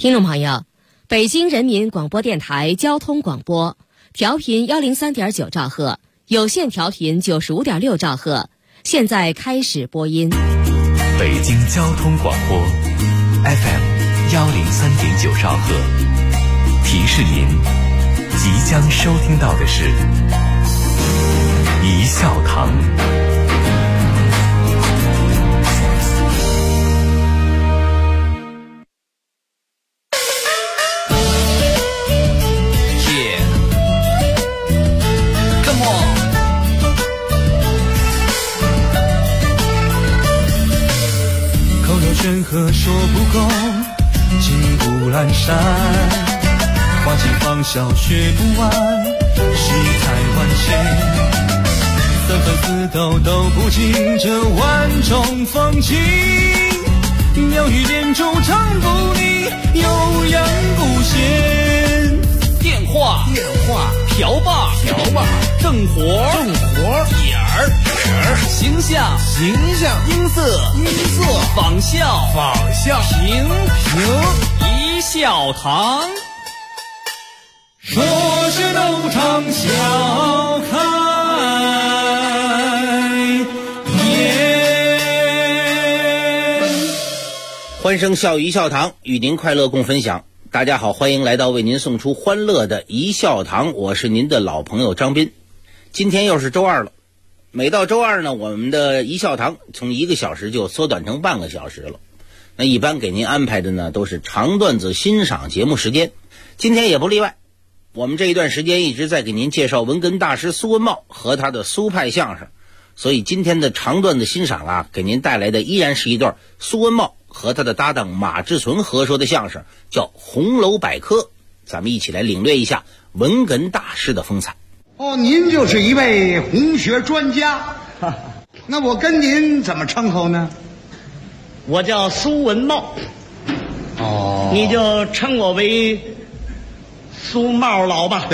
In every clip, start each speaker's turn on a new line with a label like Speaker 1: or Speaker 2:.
Speaker 1: 听众朋友，北京人民广播电台交通广播，调频103.9兆赫，有线调频95.6兆赫，现在开始播音。
Speaker 2: 北京交通广播 FM 103.9兆赫，提示您即将收听到的是一笑堂。
Speaker 3: 山河说不够，金不阑珊，花季芳笑学不完，世态万千，三分四斗都不尽这万种风情，妙语连珠唱不腻，悠扬不闲。
Speaker 4: 电话瓢把正活眼儿形象音色仿效平一笑堂，
Speaker 3: 说是斗场笑开颜。
Speaker 5: 欢声笑语一笑堂，与您快乐共分享。大家好，欢迎来到为您送出欢乐的一笑堂，我是您的老朋友张斌。今天又是周二了，每到周二呢，我们的一笑堂从1个小时就缩短成半个小时了。那一般给您安排的呢都是长段子欣赏节目时间，今天也不例外。我们这一段时间一直在给您介绍文哏大师苏文茂和他的苏派相声，所以今天的长段子欣赏啊，给您带来的依然是一段苏文茂和他的搭档马志存合说的相声，叫《红楼百科》。咱们一起来领略一下文哏大师的风采。
Speaker 6: 哦，您就是一位红学专家，那我跟您怎么称呼呢？
Speaker 7: 我叫苏文茂。
Speaker 6: 哦，
Speaker 7: 你就称我为苏茂老吧。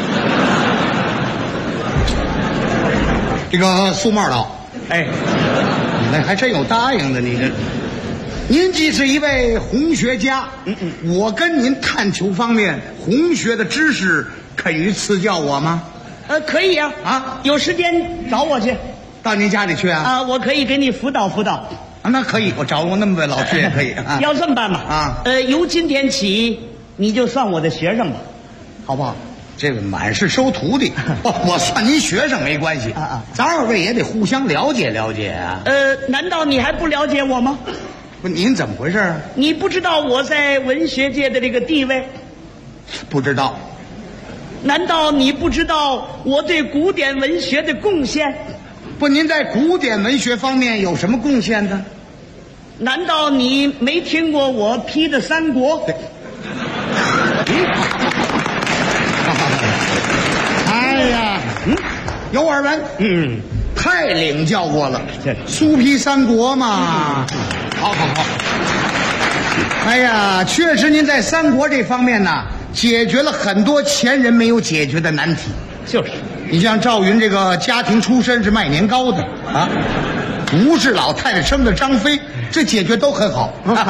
Speaker 6: 这个苏茂老，
Speaker 7: 哎，
Speaker 6: 你那还真有答应的，你这。您既是一位红学家，我跟您探求方面红学的知识，肯于赐教我吗？
Speaker 7: 可以呀，有时间找我去，
Speaker 6: 到您家里去啊？
Speaker 7: 我可以给你辅导辅导。
Speaker 6: 那可以，我找我那么位老师也可以啊。
Speaker 7: 要这么办吧？由今天起，你就算我的学生吧，好不好？
Speaker 6: 这个满是收徒弟，我算您学生没关系咱二位也得互相了解了解啊。
Speaker 7: 难道你还不了解我吗？
Speaker 6: 不，您怎么回事？
Speaker 7: 你不知道我在文学界的这个地位？
Speaker 6: 不知道。
Speaker 7: 难道你不知道我对古典文学的贡献？
Speaker 6: 不，您在古典文学方面有什么贡献呢？
Speaker 7: 难道你没听过我批的三国？
Speaker 6: 哎呀，有耳闻，太领教过了。苏批三国嘛，好。哎呀，确实您在三国这方面呢，解决了很多前人没有解决的难题。
Speaker 7: 就是，
Speaker 6: 你像赵云这个家庭出身是卖年糕的啊，吴氏老太太生的张飞，这解决都很好。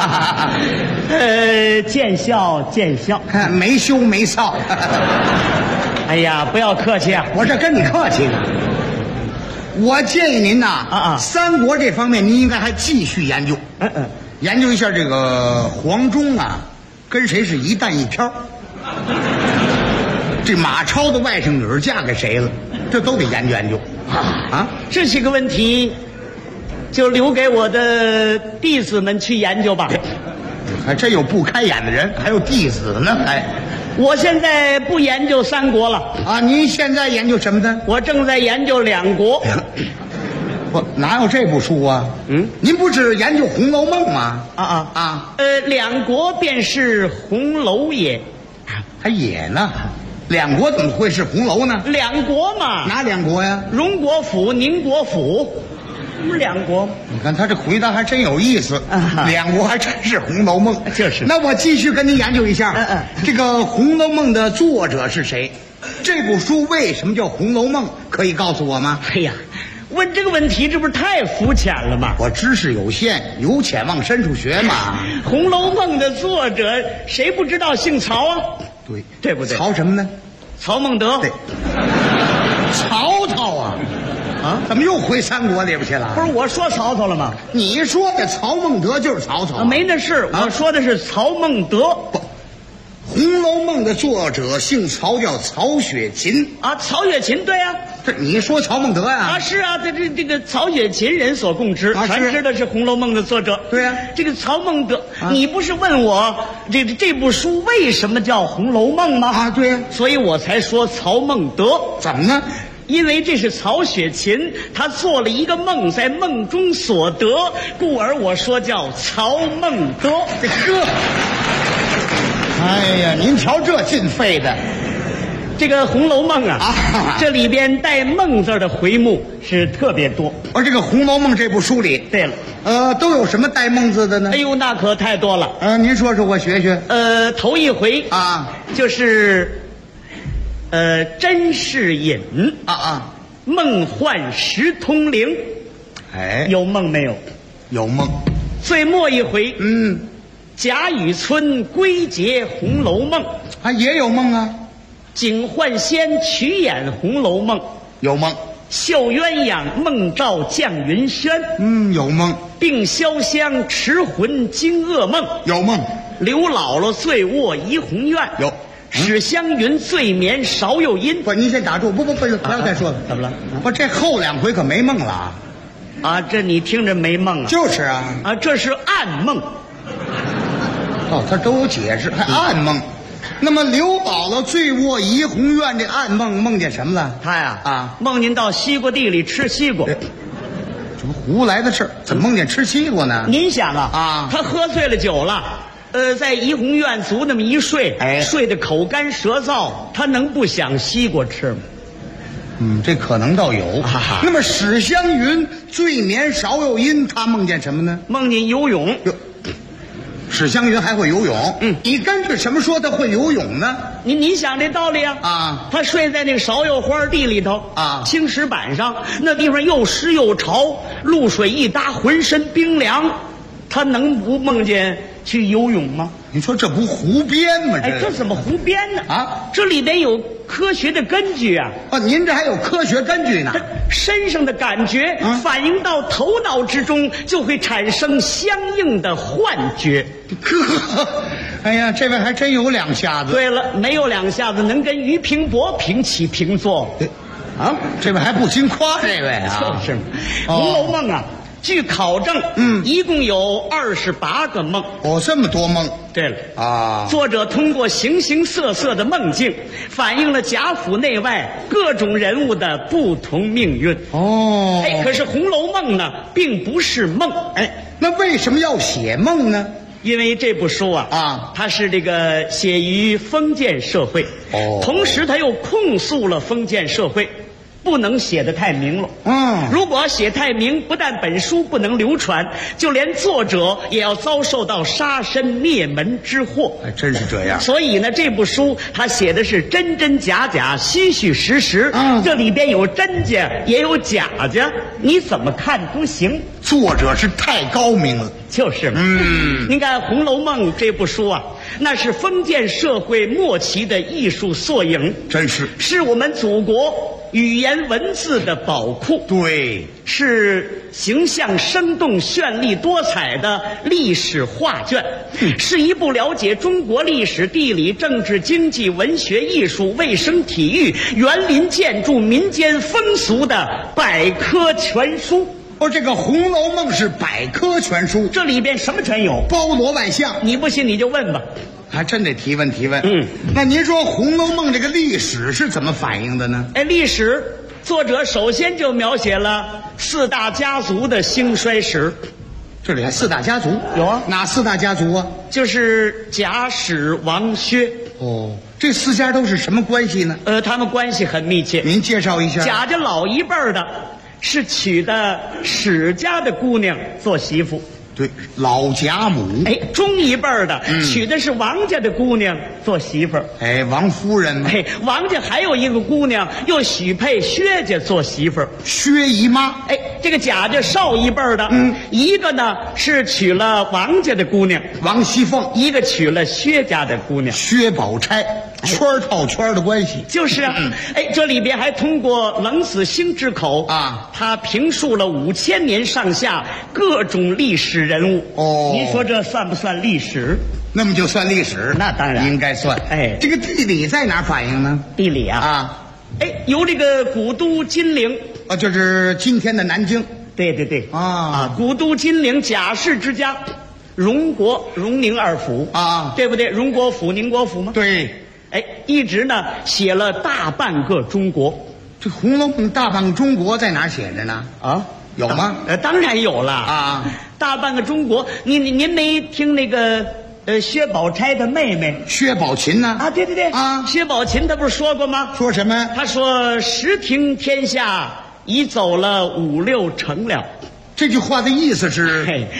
Speaker 7: 见笑，
Speaker 6: 没羞没臊。
Speaker 7: 哎呀，不要客气啊，
Speaker 6: 我这跟你客气呢。我建议您呐，三国这方面您应该还继续研究。研究一下这个黄忠啊，跟谁是一弹一飘。这马超的外甥女嫁给谁了，这都得研究研究。
Speaker 7: 这些个问题，就留给我的弟子们去研究吧。
Speaker 6: 还真有不开眼的人，还有弟子呢。
Speaker 7: 我现在不研究三国了
Speaker 6: 您现在研究什么呢？
Speaker 7: 我正在研究两国。
Speaker 6: 哪有这部书啊？您不是研究《红楼梦》吗？
Speaker 7: 两国便是红楼也。
Speaker 6: 还也呢？两国怎么会是红楼呢？
Speaker 7: 两国嘛。
Speaker 6: 哪两国呀？
Speaker 7: 荣国府、宁国府，不是两国吗？
Speaker 6: 你看他这回答还真有意思。两国还真是《红楼梦》。
Speaker 7: 就是。
Speaker 6: 那我继续跟您研究一下，这个《红楼梦》的作者是谁？这部书为什么叫《红楼梦》？可以告诉我吗？
Speaker 7: 哎呀， 问这个问题，这不是太肤浅了吗？
Speaker 6: 我知识有限，由浅往深处学嘛。
Speaker 7: 《红楼梦》的作者谁不知道姓曹啊？
Speaker 6: 对，
Speaker 7: 对不对？
Speaker 6: 曹什么呢？
Speaker 7: 曹孟德。
Speaker 6: 对，曹操啊！啊，怎么又回三国里边去了？
Speaker 7: 不是我说曹操了吗？
Speaker 6: 你说的曹孟德就是曹操、
Speaker 7: 没那事，我说的是曹孟德。
Speaker 6: 不，《红楼梦》的作者姓曹，叫曹雪芹
Speaker 7: 啊。曹雪芹，对呀、啊。
Speaker 6: 这你说曹孟德呀？
Speaker 7: 啊，是啊，这个曹雪芹人所共知，全知道是《红楼梦》的作者。
Speaker 6: 对呀、
Speaker 7: 这个曹孟德，你不是问我这部书为什么叫《红楼梦》吗？
Speaker 6: 啊，对呀、
Speaker 7: 所以我才说曹孟德。
Speaker 6: 怎么呢？
Speaker 7: 因为这是曹雪芹，他做了一个梦，在梦中所得，故而我说叫曹孟德。
Speaker 6: 呵，哎呀，您瞧这劲费的。
Speaker 7: 这个《红楼梦》啊，这里边带“梦”字的回目是特别多。
Speaker 6: 这个《红楼梦》这部书里，
Speaker 7: 对了，
Speaker 6: 都有什么带“梦”字的呢？
Speaker 7: 哎呦，那可太多了。
Speaker 6: 您说说，我学学。
Speaker 7: 头一回
Speaker 6: 啊，
Speaker 7: 就是甄士隐梦幻识通灵。
Speaker 6: 哎，
Speaker 7: 有梦没有？
Speaker 6: 有梦。
Speaker 7: 最末一回，贾雨村归结《红楼梦》
Speaker 6: 也有梦啊。
Speaker 7: 警幻仙曲演《红楼梦》，
Speaker 6: 有梦；
Speaker 7: 绣鸳鸯梦照绛云轩，
Speaker 6: 有梦；
Speaker 7: 并潇湘持魂惊噩梦，
Speaker 6: 有梦；
Speaker 7: 刘姥姥醉卧怡红院，
Speaker 6: 有；
Speaker 7: 史湘云醉眠芍药阴。
Speaker 6: 不，您先打住，不要再说了。
Speaker 7: 怎么了？
Speaker 6: 不，这后两回可没梦了
Speaker 7: 啊！这你听着没梦啊？
Speaker 6: 就是啊，
Speaker 7: 这是暗梦。
Speaker 6: 他都有解释，还暗梦。那么刘姥姥醉卧怡红院，这暗梦梦见什么了？
Speaker 7: 他呀梦见到西瓜地里吃西瓜。
Speaker 6: 这不胡来的事儿，怎么梦见吃西瓜呢？
Speaker 7: 您想他喝醉了酒了，在怡红院足那么一睡，睡得口干舌燥，他能不想西瓜吃吗？
Speaker 6: 这可能倒有。那么史湘云醉眠芍药阴，他梦见什么呢？
Speaker 7: 梦见游泳。
Speaker 6: 史湘云还会游泳？你根据什么说他会游泳呢？
Speaker 7: 你想这道理他睡在那个芍药花地里头青石板上，那地方又湿又潮，露水一搭，浑身冰凉，他能不梦见去游泳吗？
Speaker 6: 你说这不胡编吗？
Speaker 7: 这怎么胡编呢？这里边有科学的根据啊！
Speaker 6: 您这还有科学根据呢？
Speaker 7: 身上的感觉反映到头脑之中，就会产生相应的幻觉。
Speaker 6: 哎呀，这位还真有两下子。
Speaker 7: 对了，没有两下子能跟俞平伯平起平坐。
Speaker 6: 这位还不禁夸这位啊！
Speaker 7: 就是《红楼梦》据考证，一共有28个梦。
Speaker 6: 这么多梦。
Speaker 7: 对了作者通过形形色色的梦境，反映了贾府内外各种人物的不同命运。可是《红楼梦》呢，并不是梦。
Speaker 6: 那为什么要写梦呢？
Speaker 7: 因为这部书它是这个写于封建社会，同时它又控诉了封建社会。不能写得太明了。如果写太明，不但本书不能流传，就连作者也要遭受到杀身灭门之祸。
Speaker 6: 还真是这样。
Speaker 7: 所以呢，这部书它写的是真真假假、虚虚实实。这里边有真假，也有假假，你怎么看都行。
Speaker 6: 作者是太高明了。
Speaker 7: 就是嘛。您看《红楼梦》这部书那是封建社会末期的艺术缩影，
Speaker 6: 真是，
Speaker 7: 是我们祖国语言文字的宝库。
Speaker 6: 对，
Speaker 7: 是形象生动、绚丽多彩的历史画卷，是一部了解中国历史、地理、政治、经济、文学、艺术、卫生、体育、园林建筑、民间风俗的百科全书。
Speaker 6: 这个《红楼梦》是百科全书，
Speaker 7: 这里边什么全有，
Speaker 6: 包罗万象。
Speaker 7: 你不信你就问吧。
Speaker 6: 还真得提问。那您说《红楼梦》这个历史是怎么反映的呢？
Speaker 7: 历史作者首先就描写了4大家族的兴衰史。
Speaker 6: 这里还4大家族？
Speaker 7: 有
Speaker 6: 哪4大家族啊？
Speaker 7: 就是贾史王薛。
Speaker 6: 这4家都是什么关系呢？
Speaker 7: 他们关系很密切。
Speaker 6: 您介绍一下。
Speaker 7: 贾家老一辈的是娶的史家的姑娘做媳妇。
Speaker 6: 对，老贾母。
Speaker 7: 哎，中一辈的娶的是王家的姑娘做媳妇儿。
Speaker 6: 哎，王夫人嘛。
Speaker 7: 哎，王家还有一个姑娘又许配薛家做媳妇儿，
Speaker 6: 薛姨妈。
Speaker 7: 哎，这个贾家少一辈的，一个呢是娶了王家的姑娘
Speaker 6: 王熙凤，
Speaker 7: 一个娶了薛家的姑娘
Speaker 6: 薛宝钗，圈套圈的关系。
Speaker 7: 就是啊，哎，这里边还通过冷子兴之口
Speaker 6: 啊，
Speaker 7: 他评述了5000年上下各种历史人物。
Speaker 6: 哦，
Speaker 7: 您说这算不算历史？
Speaker 6: 那么就算历史，
Speaker 7: 那当然
Speaker 6: 应该算。
Speaker 7: 哎，
Speaker 6: 这个地理在哪反映呢？
Speaker 7: 地理啊，哎，由这个古都金陵
Speaker 6: 啊，就是今天的南京。
Speaker 7: 对
Speaker 6: 啊，
Speaker 7: 古都金陵贾氏之家，荣国、荣宁二府
Speaker 6: 啊，
Speaker 7: 对不对？荣国府、宁国府吗？
Speaker 6: 对。
Speaker 7: 哎，一直呢写了大半个中国。
Speaker 6: 这《红楼梦》大半个中国在哪儿写着呢？
Speaker 7: 啊，
Speaker 6: 有吗？
Speaker 7: 当然有了
Speaker 6: 啊！
Speaker 7: 大半个中国，您没听那个薛宝钗的妹妹
Speaker 6: 薛宝琴呢？
Speaker 7: 啊，对
Speaker 6: 啊，
Speaker 7: 薛宝琴她不是说过吗？
Speaker 6: 说什么？
Speaker 7: 她说10听天下已走了5、6成了。
Speaker 6: 这句话的意思是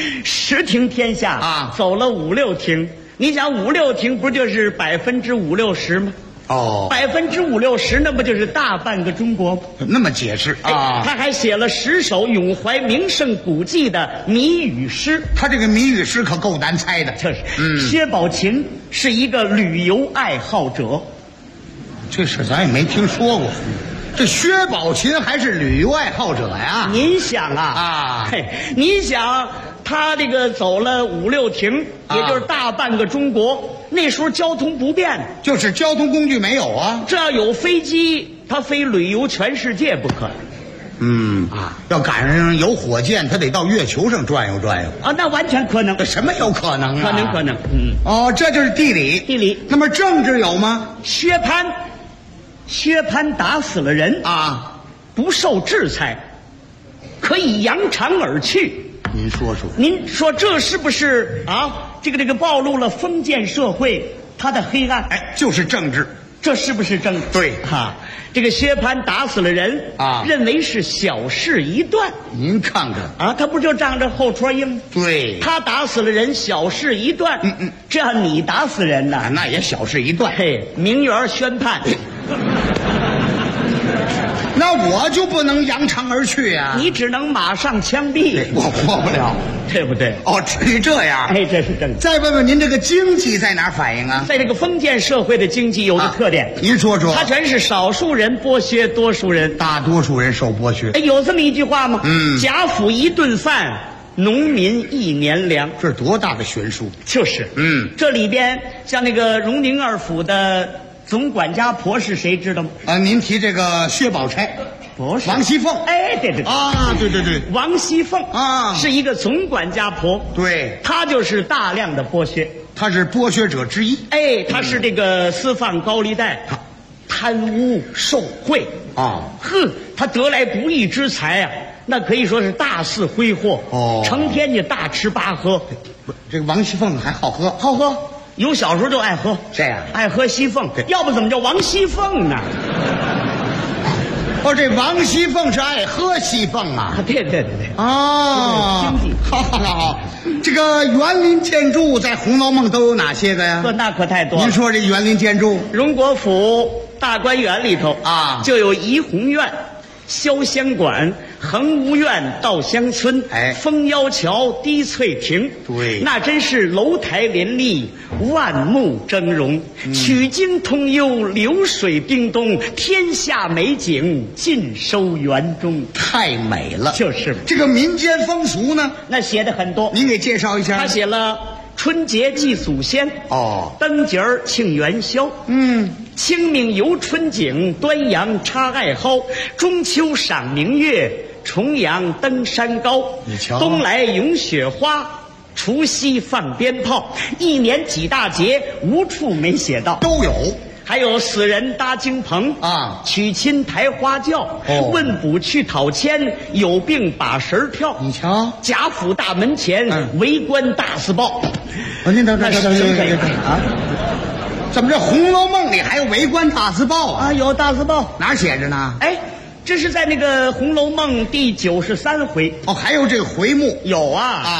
Speaker 7: ，10听天下
Speaker 6: 啊，
Speaker 7: 走了5、6听。你想5、6听不就是50%、60%吗？
Speaker 6: 哦
Speaker 7: ，50%、60%，那不就是大半个中国吗？
Speaker 6: 那么解释啊？
Speaker 7: 他还写了10首咏怀名胜古迹的谜语诗。
Speaker 6: 他这个谜语诗可够难猜的。
Speaker 7: 就是，薛宝琴是一个旅游爱好者。
Speaker 6: 这事咱也没听说过。这薛宝琴还是旅游爱好者呀？
Speaker 7: 您想啊，您想他这个走了5、6亭，也就是大半个中国。那时候交通不便，
Speaker 6: 就是交通工具没有啊。
Speaker 7: 这要有飞机，他非旅游全世界不可。
Speaker 6: 要赶上有火箭，他得到月球上转悠转悠
Speaker 7: 啊，那完全可能。
Speaker 6: 什么有可能啊？
Speaker 7: 可能。
Speaker 6: 哦，这就是地理。
Speaker 7: 地理。
Speaker 6: 那么政治有吗？
Speaker 7: 薛蟠打死了人
Speaker 6: 啊，
Speaker 7: 不受制裁，可以扬长而去。您说这是不是啊？这个暴露了封建社会它的黑暗？
Speaker 6: 哎，就是政治，
Speaker 7: 这是不是政治？
Speaker 6: 对
Speaker 7: 哈，这个薛蟠打死了人
Speaker 6: 啊，
Speaker 7: 认为是小事一段。
Speaker 6: 您看看
Speaker 7: 啊，他不就仗着后戳硬？
Speaker 6: 对，
Speaker 7: 他打死了人，小事一段。这样你打死人呢，
Speaker 6: 那也小事一段。
Speaker 7: 嘿，名媛宣判。
Speaker 6: 那我就不能扬长而去呀！
Speaker 7: 你只能马上枪毙。
Speaker 6: 我活不了，
Speaker 7: 对不对？
Speaker 6: 哦，至于这样？
Speaker 7: 哎，这是正的。
Speaker 6: 再问问您，这个经济在哪儿反映啊？
Speaker 7: 在这个封建社会的经济有个特点，
Speaker 6: 您说说。
Speaker 7: 它全是少数人剥削多数人，
Speaker 6: 大多数人受剥削。
Speaker 7: 哎，有这么一句话吗？贾府1顿饭，农民1年粮。
Speaker 6: 这是多大的悬殊？
Speaker 7: 就是，这里边像那个荣宁二府的总管家婆是谁知道吗？
Speaker 6: 啊，您提这个薛宝钗，
Speaker 7: 不是
Speaker 6: 王熙凤。
Speaker 7: 哎，对
Speaker 6: 啊，对，
Speaker 7: 王熙凤
Speaker 6: 啊，
Speaker 7: 是一个总管家婆。
Speaker 6: 对，
Speaker 7: 她就是大量的剥削，
Speaker 6: 她是剥削者之一。
Speaker 7: 哎，她是这个私放高利贷、贪污受贿
Speaker 6: 啊，
Speaker 7: 她得来不易之财啊，那可以说是大肆挥霍
Speaker 6: 哦，
Speaker 7: 成天就大吃八喝。
Speaker 6: 这个王熙凤还好喝，
Speaker 7: 好喝。有小时候就爱喝，
Speaker 6: 这样
Speaker 7: 爱喝西凤，要不怎么叫王熙凤呢？
Speaker 6: 哦，这王熙凤是爱喝西凤啊？
Speaker 7: 对。
Speaker 6: 哦，
Speaker 7: 经济
Speaker 6: 好。这个园林建筑在《红楼梦》都有哪些个呀？
Speaker 7: 那可太多了。
Speaker 6: 您说这园林建筑，
Speaker 7: 荣国府大观园里头
Speaker 6: 啊，
Speaker 7: 就有怡红院、潇湘馆、恒芜苑、稻香村，蜂腰桥、滴翠亭，
Speaker 6: 对，
Speaker 7: 那真是楼台林立，万木峥嵘，曲径通幽，流水叮咚，天下美景尽收园中，
Speaker 6: 太美了。
Speaker 7: 就是
Speaker 6: 这个民间风俗呢，
Speaker 7: 那写的很多，
Speaker 6: 您给介绍一下。
Speaker 7: 他写了春节祭祖先，灯节儿庆元宵，清明游春景，端阳插艾蒿，中秋赏明月，重阳登山高。
Speaker 6: 你瞧，
Speaker 7: 冬来咏雪花，除夕放鞭炮，一年几大节，无处没写到，
Speaker 6: 都有。
Speaker 7: 还有死人搭京棚
Speaker 6: 啊，
Speaker 7: 娶亲抬花轿，问卜去讨签，有病把神跳。
Speaker 6: 你瞧，
Speaker 7: 贾府大门前围观大字报。
Speaker 6: 您等啊！怎么这《红楼梦》里还有围观大字报啊？
Speaker 7: 有大字报，
Speaker 6: 哪写着呢？
Speaker 7: 哎，这是在那个《红楼梦》第93回。
Speaker 6: 还有这个回目
Speaker 7: 有啊。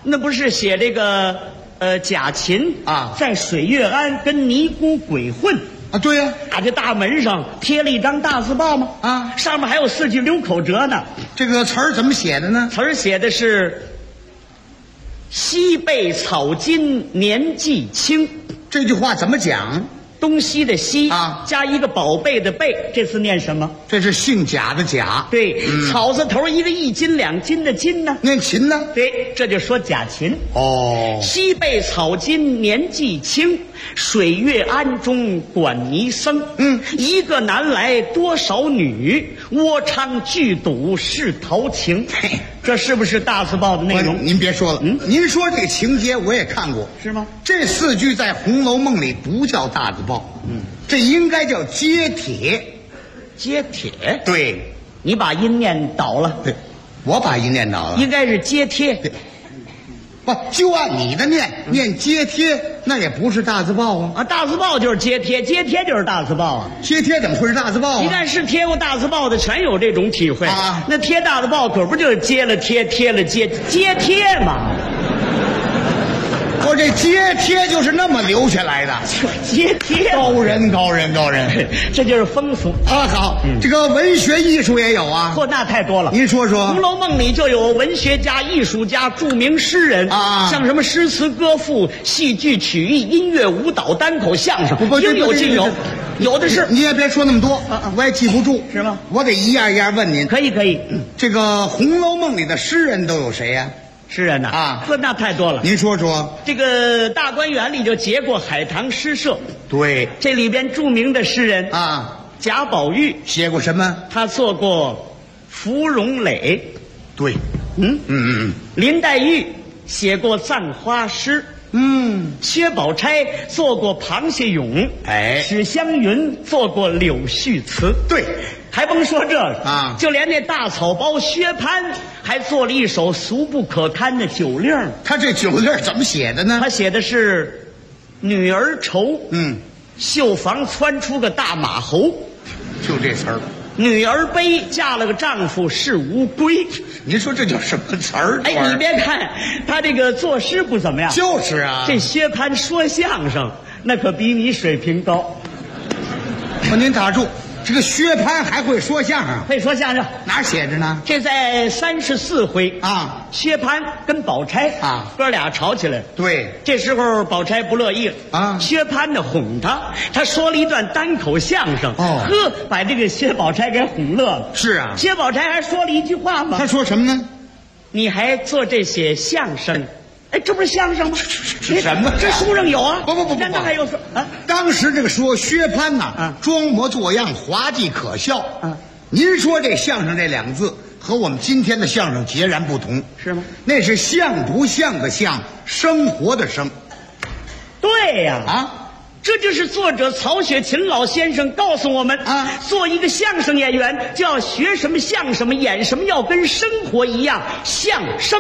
Speaker 7: 那不是写这个贾琴
Speaker 6: 啊
Speaker 7: 在水月庵跟尼姑鬼混
Speaker 6: 啊？对呀，
Speaker 7: 打这大门上贴了一张大字报吗？
Speaker 6: 啊，
Speaker 7: 上面还有4句溜口辙呢。
Speaker 6: 这个词儿怎么写的呢？
Speaker 7: 词儿写的是西被草金年纪轻，
Speaker 6: 这句话怎么讲？
Speaker 7: 东西的西
Speaker 6: 啊
Speaker 7: 加一个宝贝的贝，这字念什么？
Speaker 6: 这是姓贾的贾。
Speaker 7: 对，草字头一个1斤2斤的斤呢？
Speaker 6: 念琴呢？
Speaker 7: 对，这就说贾琴。
Speaker 6: 哦，
Speaker 7: 西被草金年纪轻，水月庵中管尼僧。一个男来多少女，窝娼聚赌是陶情。这是不是大字报的内容？
Speaker 6: 您别说了，您说这个情节我也看过，
Speaker 7: 是吗？
Speaker 6: 这4句在《红楼梦》里不叫大字报，这应该叫揭帖。
Speaker 7: 揭帖？
Speaker 6: 对，
Speaker 7: 你把音念倒了。
Speaker 6: 对，我把音念倒了，
Speaker 7: 应该是揭帖。
Speaker 6: 不就按你的念揭帖，那也不是大字报啊。
Speaker 7: 啊，大字报就是揭帖，揭帖就是大字报啊。
Speaker 6: 揭帖怎么会是大字报啊？
Speaker 7: 一旦是贴过大字报的，全有这种体会
Speaker 6: 啊。
Speaker 7: 那贴大字报可不就是揭了贴，贴了揭，揭帖吗？
Speaker 6: 我这揭帖就是那么留下来的。
Speaker 7: 揭帖，
Speaker 6: 高人，
Speaker 7: 这就是风俗
Speaker 6: 啊。好，这个文学艺术也有啊。
Speaker 7: 嚯，那太多了。
Speaker 6: 您说说，
Speaker 7: 《红楼梦》里就有文学家、艺术家、著名诗人
Speaker 6: 啊，
Speaker 7: 像什么诗词歌赋、戏剧曲艺、音乐舞蹈、单口相声，应有尽有，有的是。
Speaker 6: 你也别说那么多，我也记不住，
Speaker 7: 是吗？
Speaker 6: 我得一样一样问您。
Speaker 7: 可以。
Speaker 6: 这个《红楼梦》里的诗人都有谁呀？
Speaker 7: 诗人呐
Speaker 6: 啊，
Speaker 7: 那太多了。
Speaker 6: 您说说。
Speaker 7: 这个大观园里就结过海棠诗社。对，这里边著名的诗人
Speaker 6: 啊，
Speaker 7: 贾宝玉
Speaker 6: 写过什么？
Speaker 7: 他做过芙蓉蕾。
Speaker 6: 对，
Speaker 7: 林黛玉写过葬花诗。薛宝钗做过螃蟹咏。史湘云做过柳絮词。对，还甭说这个啊，就连那大草包薛蟠还做了一首俗不可堪的酒令。
Speaker 6: 他这酒令怎么写的呢？
Speaker 7: 他写的是女儿愁，绣房窜出个大马猴，
Speaker 6: 就这词儿。
Speaker 7: 女儿悲，嫁了个丈夫是乌龟。
Speaker 6: 您说这叫什么词儿？
Speaker 7: 哎，你别看他这个作诗不怎么样，
Speaker 6: 就是啊，
Speaker 7: 这薛蟠说相声那可比你水平高。
Speaker 6: 您打住，这个薛蟠还会说相声？
Speaker 7: 会说相声，
Speaker 6: 哪写着呢？
Speaker 7: 这在34回
Speaker 6: 啊，
Speaker 7: 薛蟠跟宝钗啊哥俩吵起来。
Speaker 6: 对，
Speaker 7: 这时候宝钗不乐意了啊，薛蟠呢哄他说了一段单口相声，呵，把这个薛宝钗给哄乐了。
Speaker 6: 是啊，
Speaker 7: 薛宝钗还说了一句话吗？
Speaker 6: 他说什么呢？
Speaker 7: 你还做这些相声？哎，这不是相声吗？
Speaker 6: 什么？
Speaker 7: 这书上有啊！
Speaker 6: 不，
Speaker 7: 那还有说啊？
Speaker 6: 当时这个说薛蟠呐，装模作样，滑稽可笑。您说这相声这2个字和我们今天的相声截然不同，
Speaker 7: 是吗？
Speaker 6: 那是像不像的像，生活的生。
Speaker 7: 对呀，这就是作者曹雪芹老先生告诉我们做一个相声演员就要学什么像什么，演什么要跟生活一样，相声。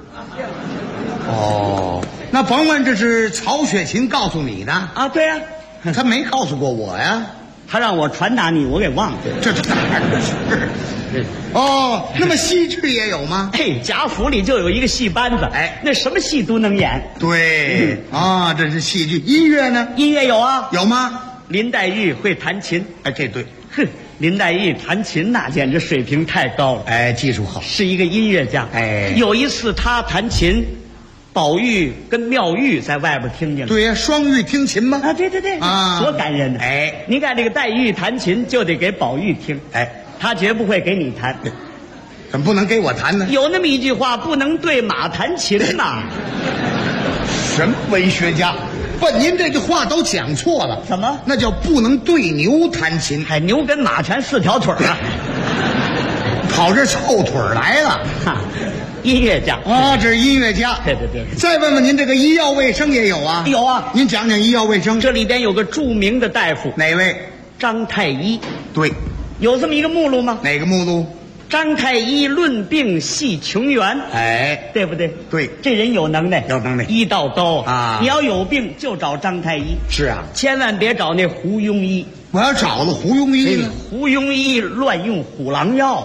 Speaker 6: 哦，那甭问这是曹雪芹告诉你的
Speaker 7: 啊？对呀，
Speaker 6: 他没告诉过我呀，
Speaker 7: 他让我传达你，我给忘了。
Speaker 6: 这哪是？哦，那么戏剧也有吗？
Speaker 7: 嘿，贾府里就有一个戏班子，那什么戏都能演。
Speaker 6: 对，这是戏剧。音乐呢？
Speaker 7: 音乐有啊，
Speaker 6: 有吗？
Speaker 7: 林黛玉会弹琴。
Speaker 6: 这对。
Speaker 7: 哼，林黛玉弹琴那简直水平太高了。
Speaker 6: 技术好，
Speaker 7: 是一个音乐家。有一次她弹琴，宝玉跟妙玉在外边听见了。
Speaker 6: 对呀，双玉听琴吗？
Speaker 7: 对多感人呢。您看这个黛玉弹琴就得给宝玉听。他绝不会给你弹。
Speaker 6: 怎么不能给我弹呢？
Speaker 7: 有那么一句话，不能对马弹琴呐。
Speaker 6: 什么文学家？不，您这句话都讲错了。
Speaker 7: 怎么？
Speaker 6: 那叫不能对牛弹琴。
Speaker 7: 牛跟马全4条腿啊，
Speaker 6: 跑这凑腿来了。
Speaker 7: 音乐家
Speaker 6: 这是音乐家。
Speaker 7: 对。
Speaker 6: 再问问您，这个医药卫生也有啊？
Speaker 7: 有啊。
Speaker 6: 您讲讲医药卫生。
Speaker 7: 这里边有个著名的大夫，
Speaker 6: 哪位？
Speaker 7: 张太医。
Speaker 6: 对。
Speaker 7: 有这么一个目录吗？
Speaker 6: 哪个目录？
Speaker 7: 张太医论病系穷源。对不对？
Speaker 6: 对，
Speaker 7: 这人有能耐，医道高
Speaker 6: 啊！
Speaker 7: 你要有病就找张太医。
Speaker 6: 是啊，
Speaker 7: 千万别找那胡庸医。
Speaker 6: 我要找了胡庸医呢？
Speaker 7: 胡庸医乱用虎狼药。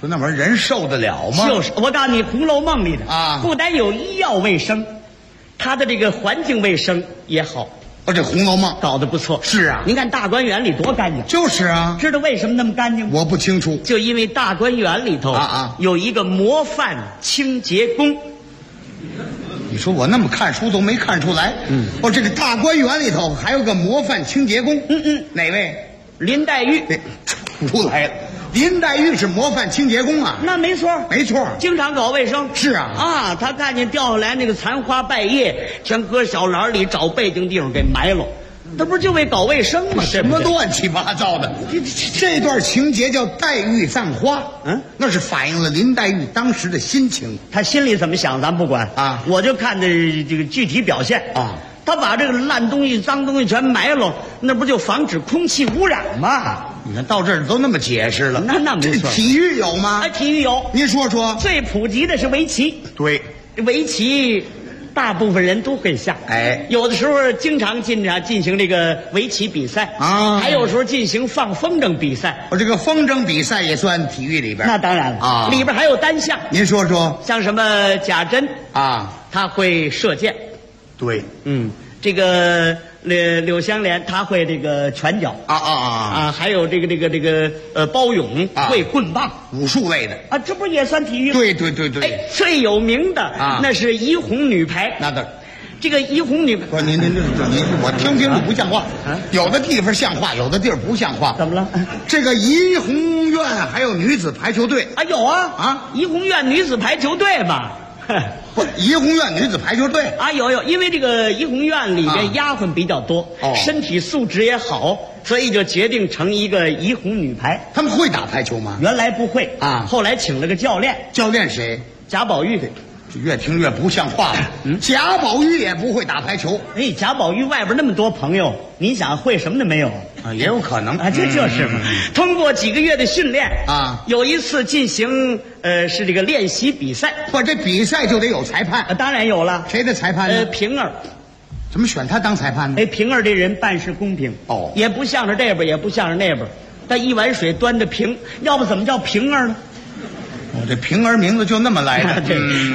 Speaker 6: 说那玩意儿人受得了吗？
Speaker 7: 就是，我告诉你，《红楼梦》里的
Speaker 6: 啊，
Speaker 7: 不但有医药卫生，它的这个环境卫生也好。
Speaker 6: 这《红楼梦》
Speaker 7: 搞得不错。
Speaker 6: 是啊，
Speaker 7: 您看大观园里多干净。
Speaker 6: 就是啊，
Speaker 7: 知道为什么那么干净吗？
Speaker 6: 我不清楚。
Speaker 7: 就因为大观园里头有一个模范清洁工。
Speaker 6: 你说我那么看书都没看出来。这个大观园里头还有个模范清洁工。哪位？
Speaker 7: 林黛玉。
Speaker 6: 出来了。林黛玉是模范清洁工啊。
Speaker 7: 那没错，
Speaker 6: 没错，
Speaker 7: 经常搞卫生。
Speaker 6: 是啊，
Speaker 7: 他看见掉下来那个残花败叶，全搁小篮里找背景地方给埋了。那不是就为搞卫生吗？
Speaker 6: 什么乱七八糟的！这段情节叫黛玉葬花，那是反映了林黛玉当时的心情。
Speaker 7: 她心里怎么想，咱不管啊，我就看的这个具体表现啊。她把这个烂东西、脏东西全埋了，那不就防止空气污染吗？
Speaker 6: 你看到这儿都那么解释了，
Speaker 7: 那没错。
Speaker 6: 体育有吗？
Speaker 7: 体育有，
Speaker 6: 您说说。
Speaker 7: 最普及的是围棋。
Speaker 6: 对，
Speaker 7: 围棋。大部分人都会下，有的时候经常进行这个围棋比赛啊，还有时候进行放风筝比赛。
Speaker 6: 这个风筝比赛也算体育里边？
Speaker 7: 那当然了啊，里边还有单项。
Speaker 6: 您说说，
Speaker 7: 像什么贾珍
Speaker 6: 啊，
Speaker 7: 他会射箭。
Speaker 6: 对，
Speaker 7: 这个柳湘莲他会这个拳脚还有这个包勇会棍棒，
Speaker 6: 武术类的
Speaker 7: 啊，这不也算体育吗？
Speaker 6: 对。
Speaker 7: 最有名的那是怡红女排。
Speaker 6: 那的，
Speaker 7: 这个怡红女排，
Speaker 6: 不是您我听着不像话。有的地方像话，有的地儿不像话。
Speaker 7: 怎么了？
Speaker 6: 这个怡红院还有女子排球队
Speaker 7: 啊，有啊，怡红院女子排球队吧。
Speaker 6: 不，怡红院女子排球队
Speaker 7: 啊，有，因为这个怡红院里边丫鬟比较多，身体素质也好，所以就决定成一个怡红女排。
Speaker 6: 他们会打排球吗？
Speaker 7: 原来不会啊，后来请了个教练。
Speaker 6: 教练谁？
Speaker 7: 贾宝玉。
Speaker 6: 越听越不像话了。贾宝玉也不会打排球。
Speaker 7: 贾宝玉外边那么多朋友，你想会什么都没有
Speaker 6: 啊？也有可能
Speaker 7: 啊，就是嘛。通过几个月的训练
Speaker 6: 啊，
Speaker 7: 有一次进行是这个练习比赛。
Speaker 6: 这比赛就得有裁判
Speaker 7: 当然有了。
Speaker 6: 谁的裁判呢？
Speaker 7: 平儿。
Speaker 6: 怎么选他当裁判呢？
Speaker 7: 平儿这人办事公平也不向着这边，也不向着那边，他一碗水端着平，要不怎么叫平儿呢？
Speaker 6: 这平儿名字就那么来的。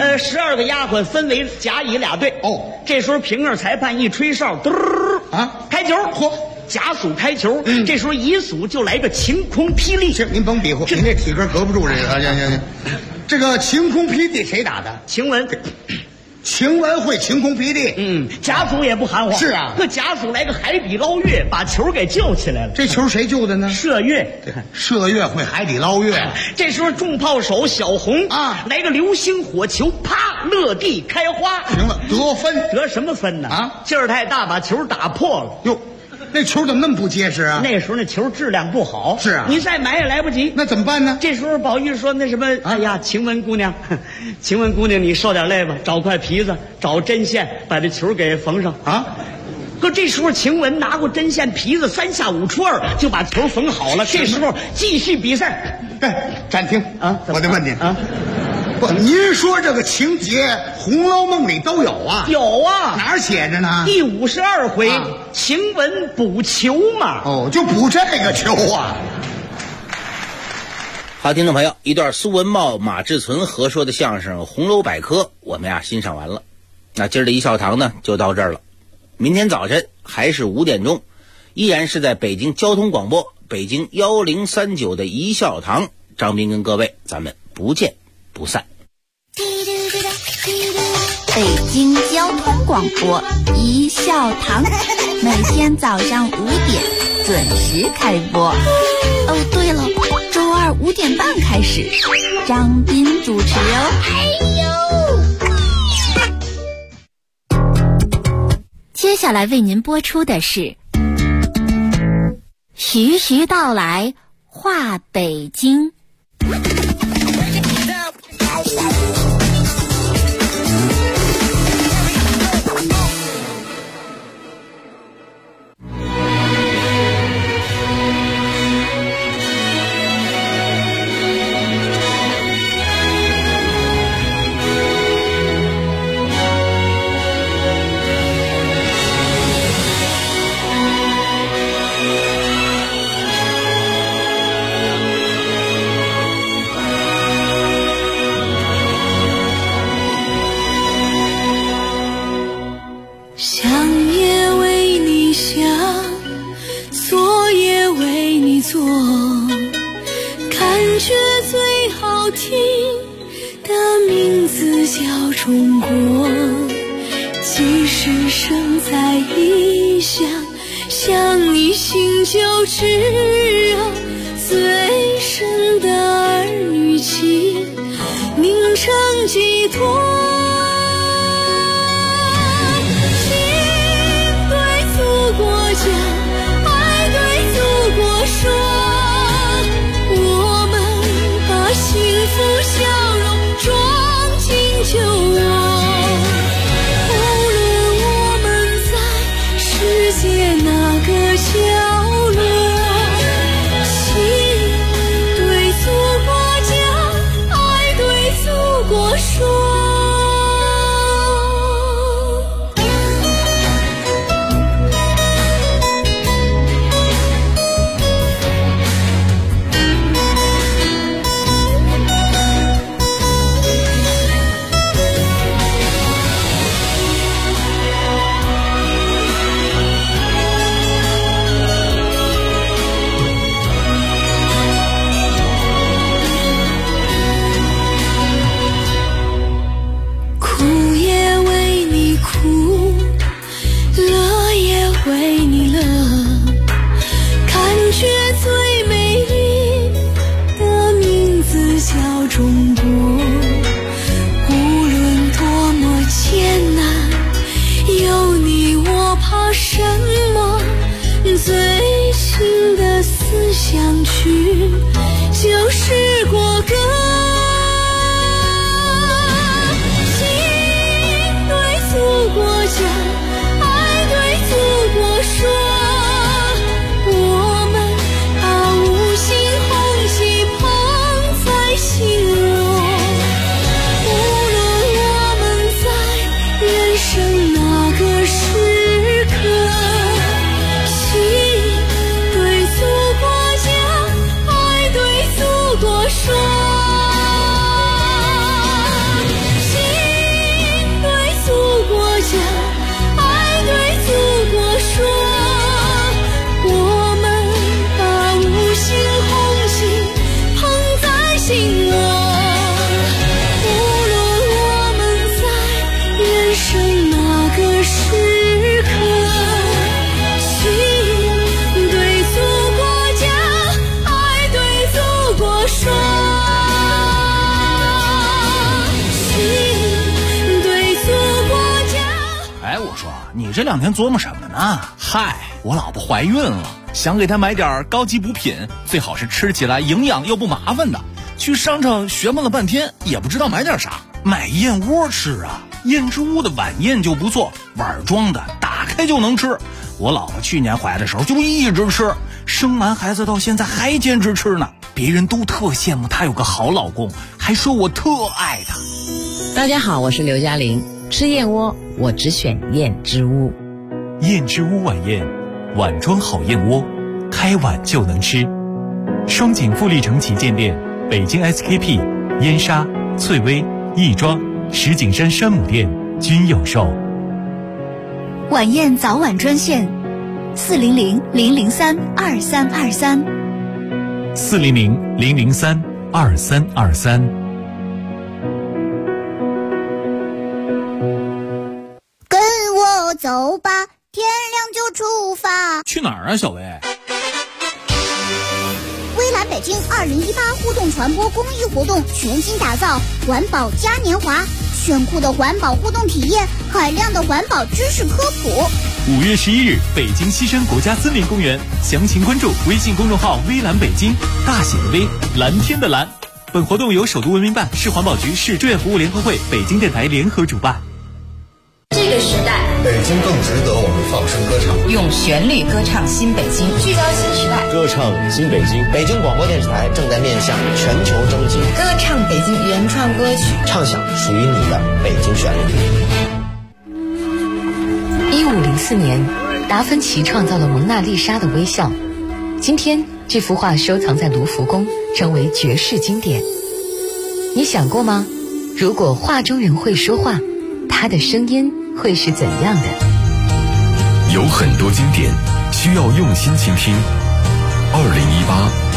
Speaker 7: 12个丫鬟分为甲乙俩队。这时候平儿裁判一吹哨，嘟开球。甲组开球。这时候乙组就来个晴空霹雳。
Speaker 6: 行，您甭比划，您这体格隔不住这个。行。这个晴空霹雳谁打的？
Speaker 7: 晴雯。
Speaker 6: 晴雯会晴空霹雳。
Speaker 7: 甲组也不含糊。
Speaker 6: 是啊，
Speaker 7: 这甲组来个海底捞月，把球给救起来了。
Speaker 6: 这球谁救的呢？
Speaker 7: 麝月。
Speaker 6: 麝月会海底捞月。
Speaker 7: 这时候重炮手小红来个流星火球，啪，落地开花。
Speaker 6: 行了，得分。
Speaker 7: 得什么分呢？劲儿太大，把球打破了。
Speaker 6: 哟，那球怎么那么不结实啊？
Speaker 7: 那时候那球质量不好。
Speaker 6: 是啊，
Speaker 7: 你再买也来不及。
Speaker 6: 那怎么办呢？
Speaker 7: 这时候宝玉说：“那什么，哎呀，晴雯姑娘，晴雯姑娘，你受点累吧，找块皮子，找针线，把这球给缝上啊。”可这时候晴雯拿过针线皮子，3下5除2就把球缝好了。这时候继续比赛。
Speaker 6: 暂停啊！我得问您
Speaker 7: 啊。
Speaker 6: 不，您说这个情节《红楼梦》里都有啊？
Speaker 7: 有啊，
Speaker 6: 哪儿写着呢？
Speaker 7: 第52回，晴雯补球嘛。
Speaker 6: 就补这个球啊。
Speaker 5: 好，听众朋友，一段苏文茂、马志存合说的相声《红楼百科》，我们欣赏完了。那今儿的一笑堂呢，就到这儿了。明天早晨还是5点钟，依然是在北京交通广播北京1039的一笑堂，张斌跟各位咱们不见不散。
Speaker 8: 北京交通广播一笑堂，每天早上5点准时开播。对了，周二5点半开始，张斌主持哦。接下来为您播出的是徐徐道来话北京。
Speaker 9: 觉最好听的名字叫中国，即使身在异乡，想你心就炙热，最深的儿女情凝成寄托。心对祖国讲，爱对祖国说，我们把幸福笑容装进酒窝。无论我们在世界哪个角落，心对祖国讲，爱对祖国说。最新的思想曲就是国歌。心对祖国讲，爱对祖国说，我们把五星红旗捧在心窝。无论我们在人生哪个时刻，说，心对祖国讲，爱对祖国说，我们把五星红旗捧在心窝。无论我们在人生哪个时刻，心对祖国讲，爱对祖国说。
Speaker 4: 我说你这2天琢磨什么呢？嗨，我老婆怀孕了，想给她买点高级补品，最好是吃起来营养又不麻烦的。去商场学问了半天，也不知道买点啥，买燕窝吃啊。燕之屋的晚宴就不错，碗装的，打开就能吃。我老婆去年怀的时候就一直吃，生完孩子到现在还坚持吃呢。别人都特羡慕她有个好老公，还说我特爱她。
Speaker 10: 大家好，我是刘嘉玲。吃燕窝我只选燕之屋。
Speaker 2: 燕之屋晚宴，碗装好燕窝，开碗就能吃。双井富力城旗舰店、北京 SKP、燕莎、翠微、亦庄、石景山山姆店均有售。
Speaker 8: 晚宴早晚专线400-003-2323
Speaker 2: 400-003-2323。
Speaker 11: 走吧，天亮就出发。
Speaker 4: 去哪儿啊，小薇？
Speaker 11: 微蓝北京2018互动传播公益活动全新打造环保嘉年华，炫酷的环保互动体验，海量的环保知识科普。
Speaker 2: 5月11日，北京西山国家森林公园，详情关注微信公众号微蓝北京，大写的微，蓝天的蓝。本活动由首都文明办、市环保局、市志愿服务联合会、北京电台联合主办。
Speaker 12: 这个时代，
Speaker 13: 北京更值得我们放声歌唱，
Speaker 12: 用旋律歌唱新北京，聚焦新时代，
Speaker 14: 歌唱新北京。北京广播电视台正在面向全球征集，
Speaker 12: 歌唱北京原创歌曲，
Speaker 14: 唱响属于你的北京旋律。
Speaker 10: 1504年，达芬奇创造了蒙娜丽莎的微笑。今天，这幅画收藏在卢浮宫，成为绝世经典。你想过吗？如果画中人会说话，他的声音会是怎样的？
Speaker 2: 有很多经典需要用心倾听。2018